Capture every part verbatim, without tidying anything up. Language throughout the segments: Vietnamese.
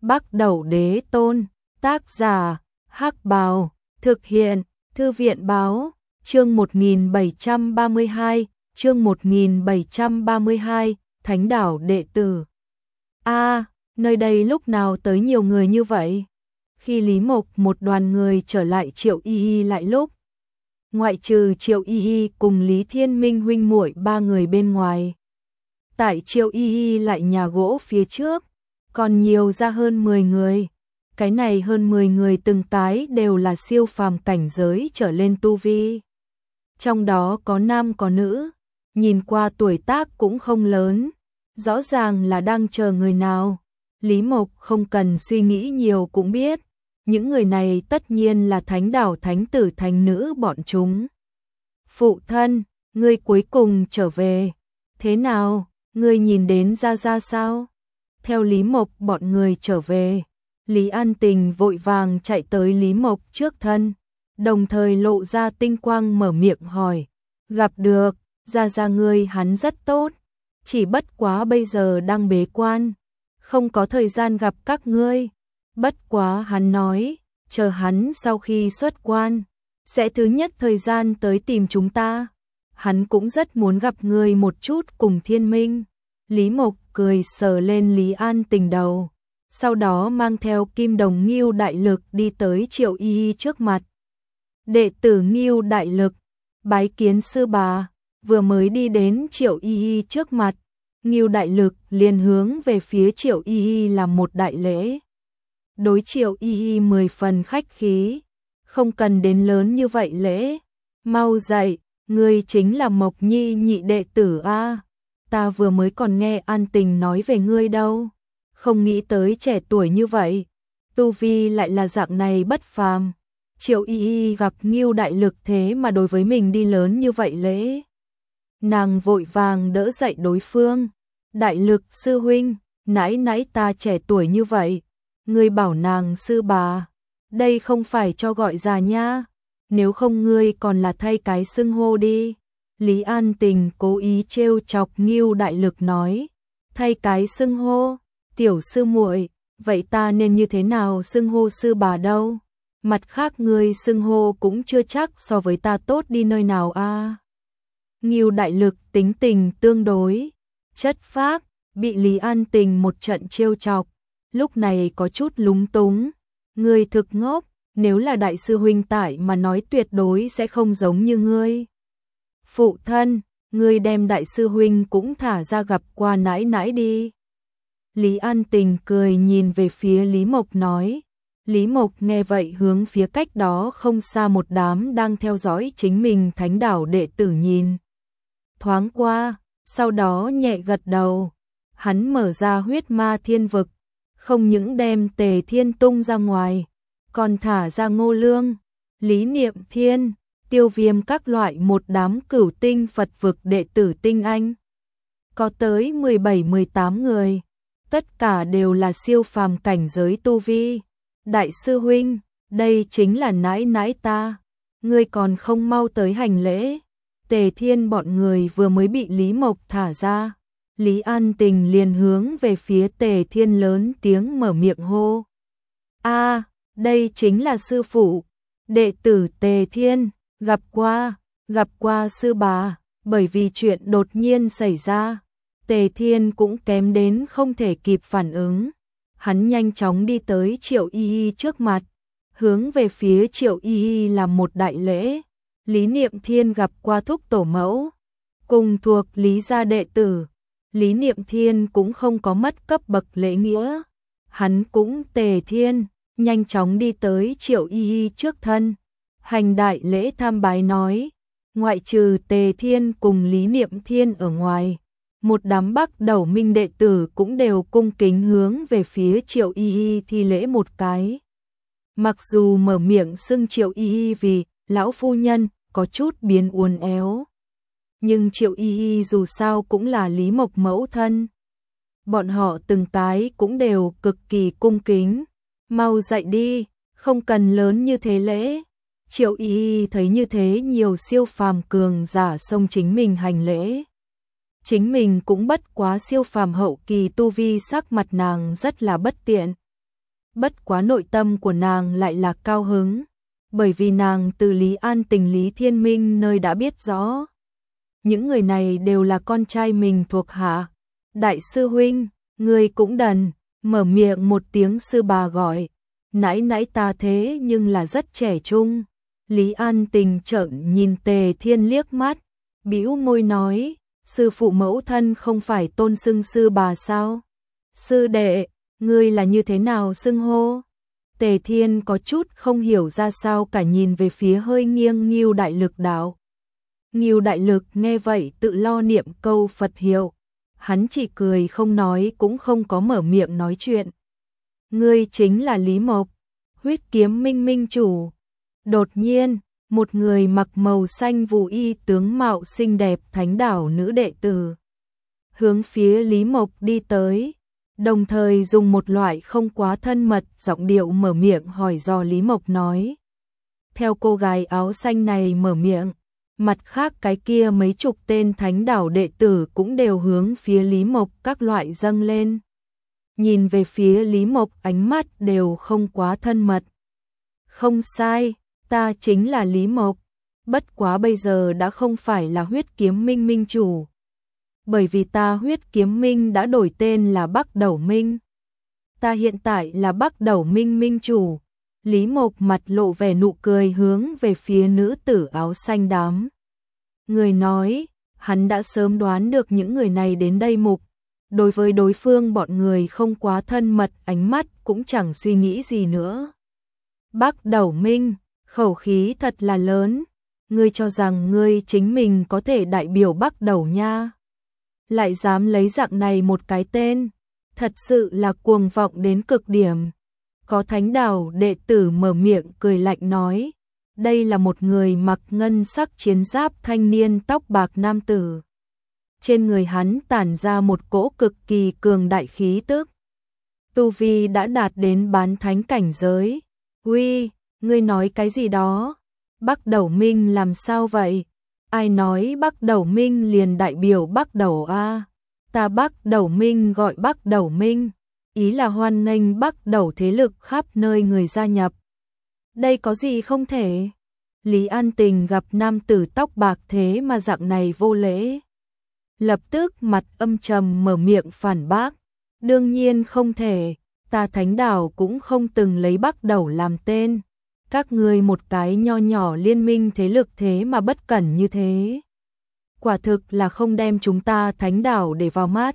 Bắc Đẩu Đế Tôn, tác giả, Hắc Bào, thực hiện, Thư viện Báo, chương một nghìn bảy trăm ba mươi hai, chương một nghìn bảy trăm ba mươi hai, Thánh Đảo Đệ Tử. A, nơi đây lúc nào tới nhiều người như vậy? Khi Lý Mộc một đoàn người trở lại Triệu Y Y lại lúc, ngoại trừ Triệu Y Y cùng Lý Thiên Minh huynh muội ba người bên ngoài. Tại Triệu Y Y lại nhà gỗ phía trước, còn nhiều ra hơn mười người. Cái này hơn mười người từng cái đều là siêu phàm cảnh giới trở lên tu vi. Trong đó có nam có nữ, nhìn qua tuổi tác cũng không lớn, rõ ràng là đang chờ người nào. Lý Mộc không cần suy nghĩ nhiều cũng biết, những người này tất nhiên là Thánh Đảo thánh tử thánh nữ bọn chúng. Phụ thân, ngươi cuối cùng trở về, thế nào, ngươi nhìn đến ra ra sao? Theo Lý Mộc bọn người trở về, Lý An Tình vội vàng chạy tới Lý Mộc trước thân, đồng thời lộ ra tinh quang mở miệng hỏi, gặp được, ra ra ngươi hắn rất tốt, chỉ bất quá bây giờ đang bế quan, không có thời gian gặp các ngươi, bất quá hắn nói, chờ hắn sau khi xuất quan, sẽ thứ nhất thời gian tới tìm chúng ta, hắn cũng rất muốn gặp ngươi một chút cùng Thiên Minh. Lý Mộc cười sờ lên Lý An Tình đầu, sau đó mang theo Kim Đồng Ngưu Đại Lực đi tới Triệu Y Y trước mặt. Đệ tử Ngưu Đại Lực, bái kiến sư bà. Vừa mới đi đến Triệu Y Y trước mặt, Ngưu Đại Lực liền hướng về phía Triệu Y Y làm một đại lễ. Đối Triệu Y Y mười phần khách khí, không cần đến lớn như vậy lễ. Mau dậy, ngươi chính là Mộc Nhi nhị đệ tử a. Ta vừa mới còn nghe An Tình nói về ngươi đâu, không nghĩ tới trẻ tuổi như vậy, tu vi lại là dạng này bất phàm. Triệu Y Y gặp Ngưu Đại Lực thế mà đối với mình đi lớn như vậy lễ. Nàng vội vàng đỡ dậy đối phương, Đại Lực sư huynh, nãy nãy ta trẻ tuổi như vậy, ngươi bảo nàng sư bà, đây không phải cho gọi già nha, nếu không ngươi còn là thay cái xưng hô đi. Lý An Tình cố ý trêu chọc Ngưu Đại Lực nói, thay cái xưng hô, tiểu sư muội, vậy ta nên như thế nào xưng hô sư bà đâu? Mặt khác ngươi xưng hô cũng chưa chắc so với ta tốt đi nơi nào a. À. Ngưu Đại Lực tính tình tương đối chất phác, bị Lý An Tình một trận trêu chọc, lúc này có chút lúng túng. Ngươi thực ngốc, nếu là đại sư huynh tại mà nói tuyệt đối sẽ không giống như ngươi. Phụ thân, ngươi đem đại sư huynh cũng thả ra gặp qua nãi nãi đi. Lý An Tình cười nhìn về phía Lý Mộc nói. Lý Mộc nghe vậy hướng phía cách đó không xa một đám đang theo dõi chính mình Thánh Đảo đệ tử nhìn thoáng qua, sau đó nhẹ gật đầu. Hắn mở ra huyết ma thiên vực, không những đem Tề Thiên tung ra ngoài, còn thả ra Ngô Lương, Lý Niệm Thiên, Tiêu Viêm các loại một đám cửu tinh Phật vực đệ tử tinh anh. Có tới mười bảy mười tám người, tất cả đều là siêu phàm cảnh giới tu vi. Đại sư huynh, đây chính là nãi nãi ta, ngươi còn không mau tới hành lễ. Tề Thiên bọn người vừa mới bị Lý Mộc thả ra, Lý An Tình liền hướng về phía Tề Thiên lớn tiếng mở miệng hô. A, đây chính là sư phụ, đệ tử Tề Thiên, gặp qua, gặp qua sư bà. Bởi vì chuyện đột nhiên xảy ra, Tề Thiên cũng kém đến không thể kịp phản ứng. Hắn nhanh chóng đi tới Triệu Y Y trước mặt, hướng về phía Triệu Y Y làm một đại lễ. Lý Niệm Thiên gặp qua thúc tổ mẫu, cùng thuộc Lý gia đệ tử. Lý Niệm Thiên cũng không có mất cấp bậc lễ nghĩa. Hắn cũng Tề Thiên, nhanh chóng đi tới Triệu Y Y trước thân, hành đại lễ tham bái nói. Ngoại trừ Tề Thiên cùng Lý Niệm Thiên ở ngoài, một đám Bắc Đẩu Minh đệ tử cũng đều cung kính hướng về phía Triệu Y Y thi lễ một cái. Mặc dù mở miệng xưng Triệu Y Y vì lão phu nhân có chút biến uốn éo, nhưng Triệu Y Y dù sao cũng là Lý Mộc mẫu thân. Bọn họ từng cái cũng đều cực kỳ cung kính. Mau dậy đi, không cần lớn như thế lễ. Triệu Y Y thấy như thế nhiều siêu phàm cường giả xông chính mình hành lễ. Chính mình cũng bất quá siêu phàm hậu kỳ tu vi, sắc mặt nàng rất là bất tiện. bất quá nội tâm của nàng lại là cao hứng, bởi vì nàng từ Lý An Tình Lý Thiên Minh nơi đã biết rõ. Những người này đều là con trai mình thuộc hạ. Đại sư huynh, ngươi cũng đần, mở miệng một tiếng sư bà gọi. Nãy nãy ta thế nhưng là rất trẻ trung. Lý An Tình trợn nhìn Tề Thiên liếc mắt, bĩu môi nói, sư phụ mẫu thân không phải tôn xưng sư bà sao? Sư đệ, ngươi là như thế nào xưng hô? Tề Thiên có chút không hiểu ra sao cả, nhìn về phía hơi nghiêng Ngưu Đại Lực đạo. Ngưu Đại Lực nghe vậy tự lo niệm câu Phật hiệu, hắn chỉ cười không nói, cũng không có mở miệng nói chuyện. Ngươi chính là Lý Mộc, huyết kiếm minh minh chủ. Đột nhiên, một người mặc màu xanh vũ y tướng mạo xinh đẹp thánh đảo nữ đệ tử hướng phía Lý Mộc đi tới, đồng thời dùng một loại không quá thân mật giọng điệu mở miệng hỏi dò Lý Mộc nói. Theo cô gái áo xanh này mở miệng, mặt khác cái kia mấy chục tên thánh đảo đệ tử cũng đều hướng phía Lý Mộc các loại dâng lên. Nhìn về phía Lý Mộc ánh mắt đều không quá thân mật. Không sai, ta chính là Lý Mộc, bất quá bây giờ đã không phải là huyết kiếm minh minh chủ. Bởi vì ta huyết kiếm minh đã đổi tên là Bắc Đẩu Minh. Ta hiện tại là Bắc Đẩu Minh minh chủ. Lý Mộc mặt lộ vẻ nụ cười hướng về phía nữ tử áo xanh đám. Người nói, hắn đã sớm đoán được những người này đến đây mục. Đối với đối phương bọn người không quá thân mật, ánh mắt cũng chẳng suy nghĩ gì nữa. Bắc Đẩu Minh, khẩu khí thật là lớn. Ngươi cho rằng ngươi chính mình có thể đại biểu Bắc Đẩu nha. Lại dám lấy dạng này một cái tên, thật sự là cuồng vọng đến cực điểm. Có thánh đảo đệ tử mở miệng cười lạnh nói, đây là một người mặc ngân sắc chiến giáp thanh niên tóc bạc nam tử. Trên người hắn tản ra một cỗ cực kỳ cường đại khí tức. Tu vi đã đạt đến bán thánh cảnh giới. Uy, ngươi nói cái gì đó? Bắc Đẩu Minh làm sao vậy? Ai nói Bắc Đẩu Minh liền đại biểu Bắc Đẩu a? Ta Bắc Đẩu Minh gọi Bắc Đẩu Minh, ý là hoan nghênh Bắc Đẩu thế lực khắp nơi người gia nhập. Đây có gì không thể? Lý An Tình gặp nam tử tóc bạc thế mà dạng này vô lễ, lập tức mặt âm trầm mở miệng phản bác. Đương nhiên không thể, ta thánh đảo cũng không từng lấy Bắc Đẩu làm tên. Các ngươi một cái nho nhỏ liên minh thế lực thế mà bất cẩn như thế. Quả thực là không đem chúng ta thánh đảo để vào mắt.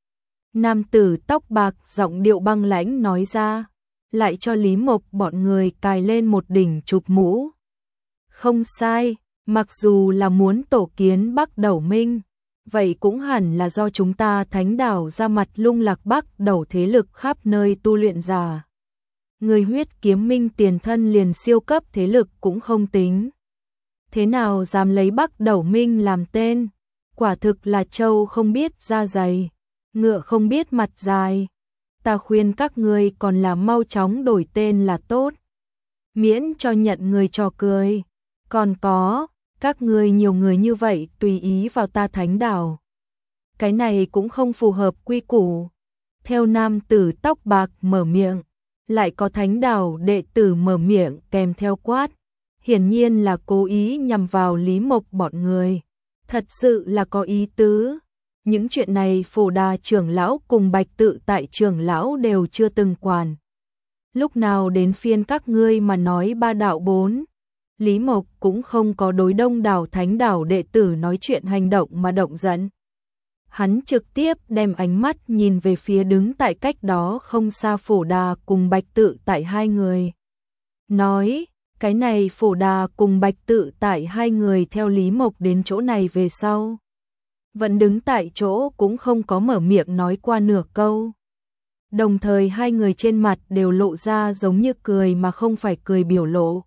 Nam tử tóc bạc giọng điệu băng lãnh nói ra, lại cho Lý Mộc bọn người cài lên một đỉnh chụp mũ. Không sai, mặc dù là muốn tổ kiến Bắc Đẩu Minh, vậy cũng hẳn là do chúng ta thánh đảo ra mặt lung lạc Bắc Đẩu thế lực khắp nơi tu luyện giả. Người huyết kiếm minh tiền thân liền siêu cấp thế lực cũng không tính. Thế nào dám lấy Bắc Đẩu Minh làm tên? Quả thực là trâu không biết da dày, ngựa không biết mặt dài. Ta khuyên các ngươi còn là mau chóng đổi tên là tốt, miễn cho nhận người trò cười. Còn có, các ngươi nhiều người như vậy tùy ý vào ta thánh đảo, cái này cũng không phù hợp quy củ. Theo nam tử tóc bạc mở miệng, lại có thánh đảo đệ tử mở miệng kèm theo quát, hiển nhiên là cố ý nhằm vào Lý Mộc bọn người. Thật sự là có ý tứ. Những chuyện này Phổ Đà trưởng lão cùng Bạch Tự Tại trưởng lão đều chưa từng quản. Lúc nào đến phiên các ngươi mà nói ba đạo bốn? Lý Mộc cũng không có đối đông đảo thánh đảo đệ tử nói chuyện hành động mà động giận. Hắn trực tiếp đem ánh mắt nhìn về phía đứng tại cách đó không xa Phổ Đà cùng Bạch Tự Tại hai người. Nói, cái này Phổ Đà cùng Bạch Tự Tại hai người theo Lý Mộc đến chỗ này về sau, vẫn đứng tại chỗ cũng không có mở miệng nói qua nửa câu. Đồng thời hai người trên mặt đều lộ ra giống như cười mà không phải cười biểu lộ.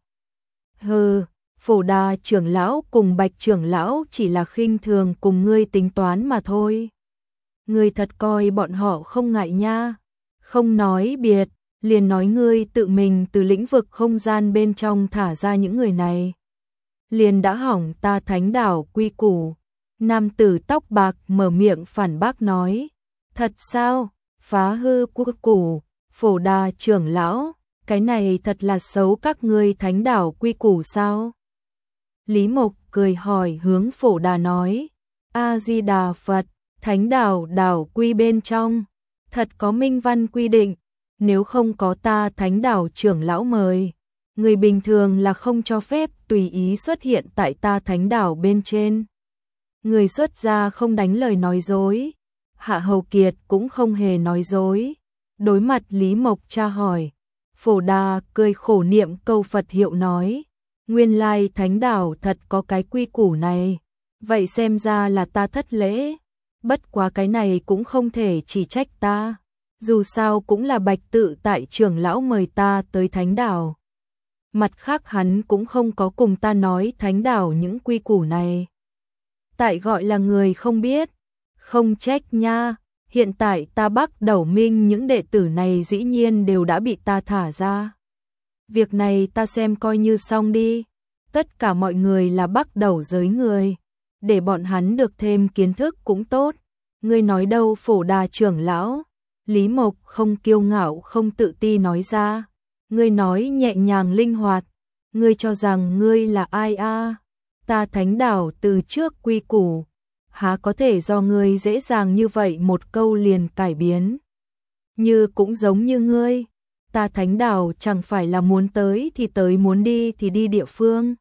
Hừ, Phổ Đà trưởng lão cùng Bạch trưởng lão chỉ là khinh thường cùng ngươi tính toán mà thôi. Ngươi thật coi bọn họ không ngại nha. Không nói biệt, liền nói ngươi tự mình từ lĩnh vực không gian bên trong thả ra những người này, liền đã hỏng ta thánh đảo quy củ. Nam tử tóc bạc mở miệng phản bác nói, thật sao? Phá hư quy củ, Phổ Đà trưởng lão, cái này thật là xấu các ngươi thánh đảo quy củ sao? Lý Mộc cười hỏi hướng Phổ Đà nói, A-di-đà Phật, thánh đảo đảo quy bên trong, thật có minh văn quy định, nếu không có ta thánh đảo trưởng lão mời, người bình thường là không cho phép tùy ý xuất hiện tại ta thánh đảo bên trên. Người xuất gia không đánh lời nói dối, Hạ Hầu Kiệt cũng không hề nói dối. Đối mặt Lý Mộc tra hỏi, Phổ Đà cười khổ niệm câu Phật hiệu nói, nguyên lai thánh đảo thật có cái quy củ này, vậy xem ra là ta thất lễ, bất quá cái này cũng không thể chỉ trách ta, dù sao cũng là Bạch Tự tại trưởng lão mời ta tới thánh đảo. Mặt khác hắn cũng không có cùng ta nói thánh đảo những quy củ này. Tại gọi là người không biết, không trách nha, hiện tại ta Bắc Đẩu Minh những đệ tử này dĩ nhiên đều đã bị ta thả ra. Việc này ta xem coi như xong đi, tất cả mọi người là Bắc Đẩu giới người, để bọn hắn được thêm kiến thức cũng tốt. Ngươi nói đâu Phổ Đà trưởng lão? Lý Mộc không kiêu ngạo không tự ti nói ra, ngươi nói nhẹ nhàng linh hoạt, ngươi cho rằng ngươi là ai a? Ta thánh đảo từ trước quy củ, há có thể do ngươi dễ dàng như vậy một câu liền cải biến. Như cũng giống như ngươi, ta thánh đảo chẳng phải là muốn tới thì tới muốn đi thì đi địa phương.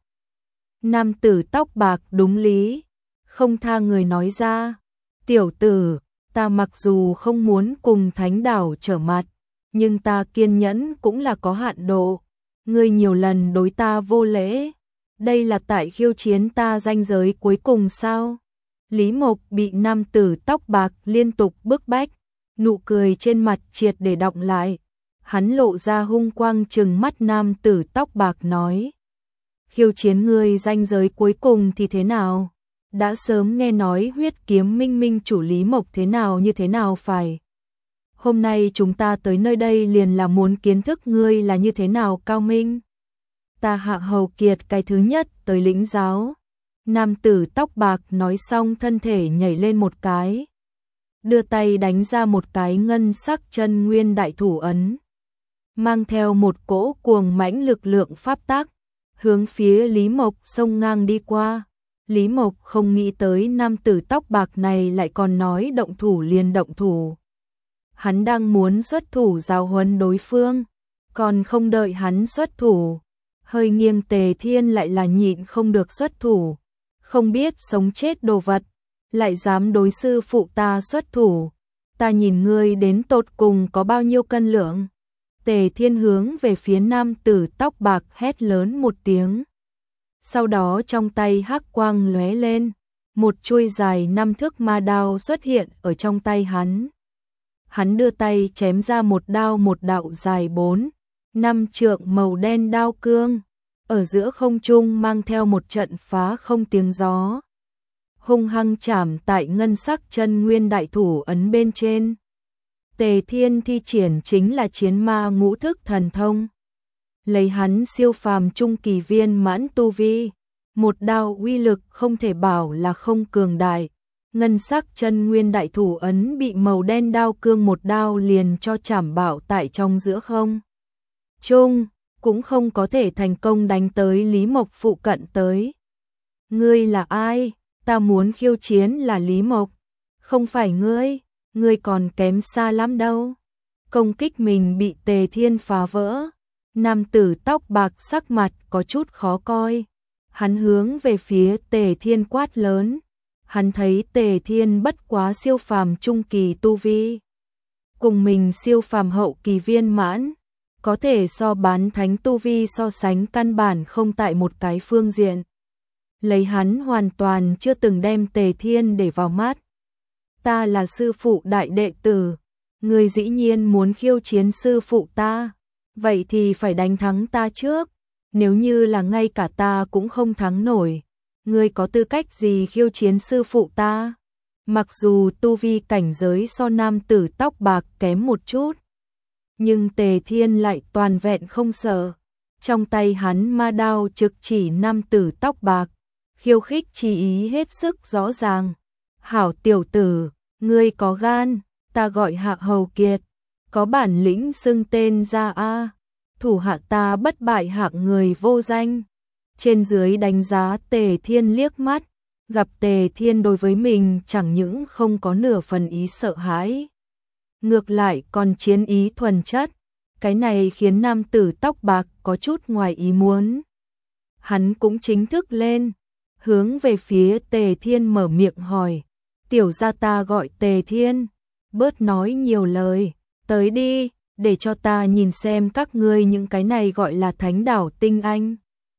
Nam tử tóc bạc đúng lý, không tha người nói ra, tiểu tử, ta mặc dù không muốn cùng thánh đảo trở mặt, nhưng ta kiên nhẫn cũng là có hạn độ, ngươi nhiều lần đối ta vô lễ, đây là tại khiêu chiến ta ranh giới cuối cùng sao? Lý Mộc bị nam tử tóc bạc liên tục bức bách, nụ cười trên mặt triệt để đọng lại, hắn lộ ra hung quang trừng mắt nam tử tóc bạc nói, khiêu chiến ngươi ranh giới cuối cùng thì thế nào? Đã sớm nghe nói huyết kiếm minh minh chủ Lý Mộc thế nào như thế nào phải. Hôm nay chúng ta tới nơi đây liền là muốn kiến thức ngươi là như thế nào cao minh. Ta Hạ Hầu Kiệt cái thứ nhất tới lĩnh giáo. Nam tử tóc bạc nói xong thân thể nhảy lên một cái, đưa tay đánh ra một cái ngân sắc chân nguyên đại thủ ấn, mang theo một cỗ cuồng mãnh lực lượng pháp tắc, hướng phía Lý Mộc xông ngang đi qua. Lý Mộc không nghĩ tới nam tử tóc bạc này lại còn nói động thủ liền động thủ. Hắn đang muốn xuất thủ giáo huấn đối phương, còn không đợi hắn xuất thủ, hơi nghiêng Tề Thiên lại là nhịn không được xuất thủ, không biết sống chết đồ vật, lại dám đối sư phụ ta xuất thủ, ta nhìn ngươi đến tột cùng có bao nhiêu cân lượng. Tề Thiên hướng về phía nam tử tóc bạc hét lớn một tiếng. Sau đó trong tay hắc quang lóe lên, một chuôi dài năm thước ma đao xuất hiện ở trong tay hắn. Hắn đưa tay chém ra một đao một đạo dài bốn, năm trượng màu đen đao cương, ở giữa không trung mang theo một trận phá không tiếng gió. Hung hăng chạm tại ngân sắc chân nguyên đại thủ ấn bên trên. Tề Thiên thi triển chính là chiến ma ngũ thức thần thông. Lấy hắn siêu phàm trung kỳ viên mãn tu vi, một đao uy lực không thể bảo là không cường đại. Ngân sắc chân nguyên đại thủ ấn bị màu đen đao cương một đao liền cho chảm bạo tại trong giữa không trung, cũng không có thể thành công đánh tới Lý Mộc phụ cận tới. Ngươi là ai? Ta muốn khiêu chiến là Lý Mộc, không phải ngươi, ngươi còn kém xa lắm đâu. Công kích mình bị Tề Thiên phá vỡ. Nam tử tóc bạc sắc mặt có chút khó coi, hắn hướng về phía Tề Thiên quát lớn. Hắn thấy Tề Thiên bất quá siêu phàm trung kỳ tu vi, cùng mình siêu phàm hậu kỳ viên mãn, có thể so bán thánh tu vi so sánh căn bản không tại một cái phương diện. Lấy hắn hoàn toàn chưa từng đem Tề Thiên để vào mắt. Ta là sư phụ đại đệ tử, ngươi dĩ nhiên muốn khiêu chiến sư phụ ta, vậy thì phải đánh thắng ta trước, nếu như là ngay cả ta cũng không thắng nổi, ngươi có tư cách gì khiêu chiến sư phụ ta? Mặc dù tu vi cảnh giới so nam tử tóc bạc kém một chút, nhưng Tề Thiên lại toàn vẹn không sợ. Trong tay hắn ma đao trực chỉ nam tử tóc bạc, khiêu khích chỉ ý hết sức rõ ràng. Hảo tiểu tử, ngươi có gan, ta gọi Hạ Hầu Kiệt, có bản lĩnh xưng tên ra a, thủ hạ ta bất bại hạng người vô danh. Trên dưới đánh giá Tề Thiên liếc mắt, gặp Tề Thiên đối với mình chẳng những không có nửa phần ý sợ hãi, ngược lại còn chiến ý thuần chất, cái này khiến nam tử tóc bạc có chút ngoài ý muốn. Hắn cũng chính thức lên, hướng về phía Tề Thiên mở miệng hỏi, tiểu gia ta gọi Tề Thiên, bớt nói nhiều lời, tới đi, để cho ta nhìn xem các ngươi những cái này gọi là thánh đảo tinh anh.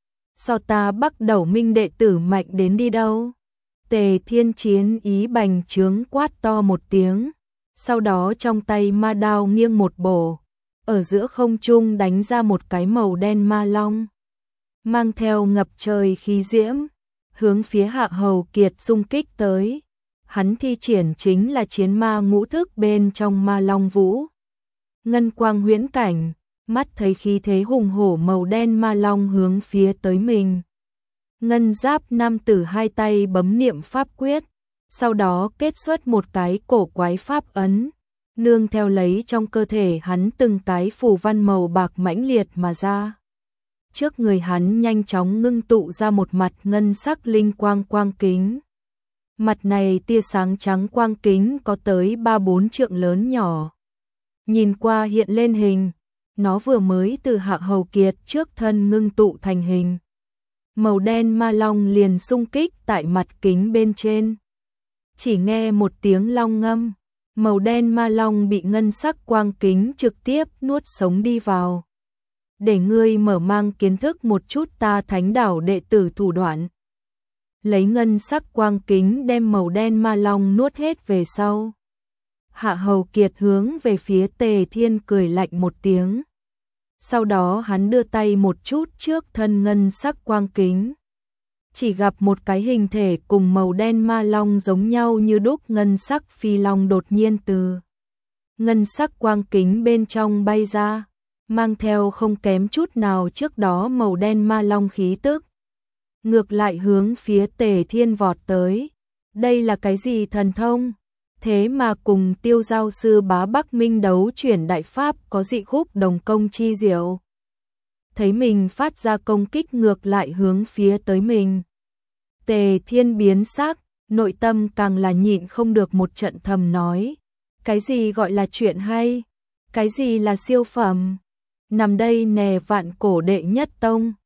So ta Bắc Đẩu Minh đệ tử mạnh đến đi đâu. Tề Thiên chiến ý bành trướng quát to một tiếng, sau đó trong tay ma đao nghiêng một bổ, ở giữa không trung đánh ra một cái màu đen ma long, mang theo ngập trời khí diễm, hướng phía Hạ Hầu Kiệt xung kích tới. Hắn thi triển chính là chiến ma ngũ thức bên trong ma long vũ. Ngân quang huyễn cảnh, mắt thấy khí thế hùng hổ màu đen ma long hướng phía tới mình. Ngân giáp nam tử hai tay bấm niệm pháp quyết, sau đó kết xuất một cái cổ quái pháp ấn, nương theo lấy trong cơ thể hắn từng cái phù văn màu bạc mãnh liệt mà ra. Trước người hắn nhanh chóng ngưng tụ ra một mặt ngân sắc linh quang quang kính. Mặt này tia sáng trắng quang kính có tới ba bốn trượng lớn nhỏ. Nhìn qua hiện lên hình, nó vừa mới từ Hạ Hầu Kiệt trước thân ngưng tụ thành hình. Màu đen ma long liền xung kích tại mặt kính bên trên. Chỉ nghe một tiếng long ngâm, màu đen ma long bị ngân sắc quang kính trực tiếp nuốt sống đi vào. Để ngươi mở mang kiến thức một chút ta thánh đảo đệ tử thủ đoạn. Lấy ngân sắc quang kính đem màu đen ma long nuốt hết về sau. Hạ Hầu Kiệt hướng về phía Tề Thiên cười lạnh một tiếng. Sau đó hắn đưa tay một chút trước thân ngân sắc quang kính. Chỉ gặp một cái hình thể cùng màu đen ma long giống nhau như đúc ngân sắc phi long đột nhiên từ ngân sắc quang kính bên trong bay ra, mang theo không kém chút nào trước đó màu đen ma long khí tức. Ngược lại hướng phía Tề Thiên vọt tới. Đây là cái gì thần thông? Thế mà cùng Tiêu Giao sư Bá Bắc Minh đấu chuyển đại pháp có dị khúc đồng công chi diệu. Thấy mình phát ra công kích ngược lại hướng phía tới mình. Tề Thiên biến sắc, nội tâm càng là nhịn không được một trận thầm nói. Cái gì gọi là chuyện hay? Cái gì là siêu phẩm? Nằm đây nè vạn cổ đệ nhất tông.